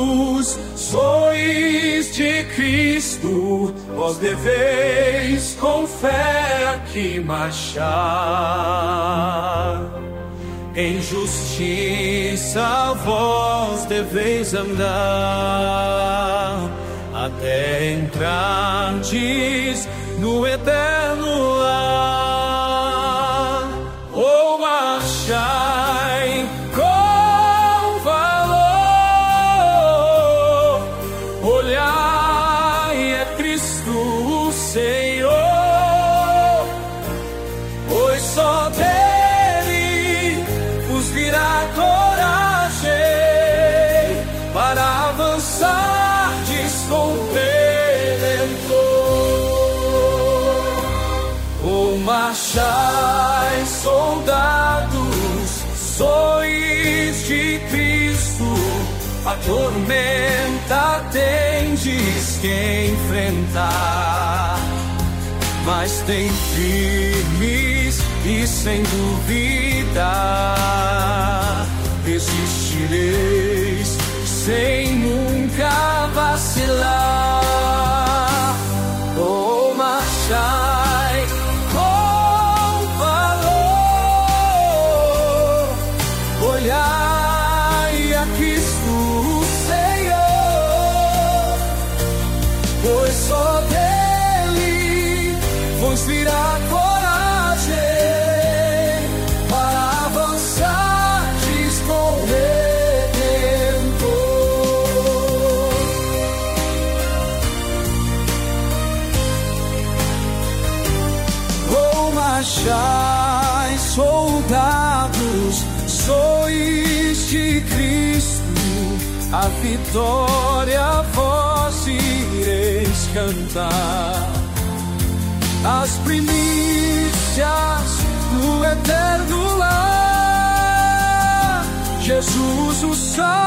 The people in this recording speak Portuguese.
soldados, sois de Cristo, vós deveis com fé aqui marchar. Em justiça vós deveis andar, até entrardes no eterno lar. Ou marchai com valor, olhai é Cristo o Senhor, pois só dele vos virá coragem para avançardes com o Redentor. Ou marchai, soldados, sois de Cristo, a tormenta tendes que enfrentar, mas tem firmes e sem dúvida resistireis sem nunca vacilar. Ou marchai com valor, olhai a Cristo o Senhor, pois só dele vos virá coragem para avançardes com o Redentor. Ou marchai, soldados, sois de Cristo, a vitória vós ireis cantar. As primícias no eterno lar, Jesus o Salvador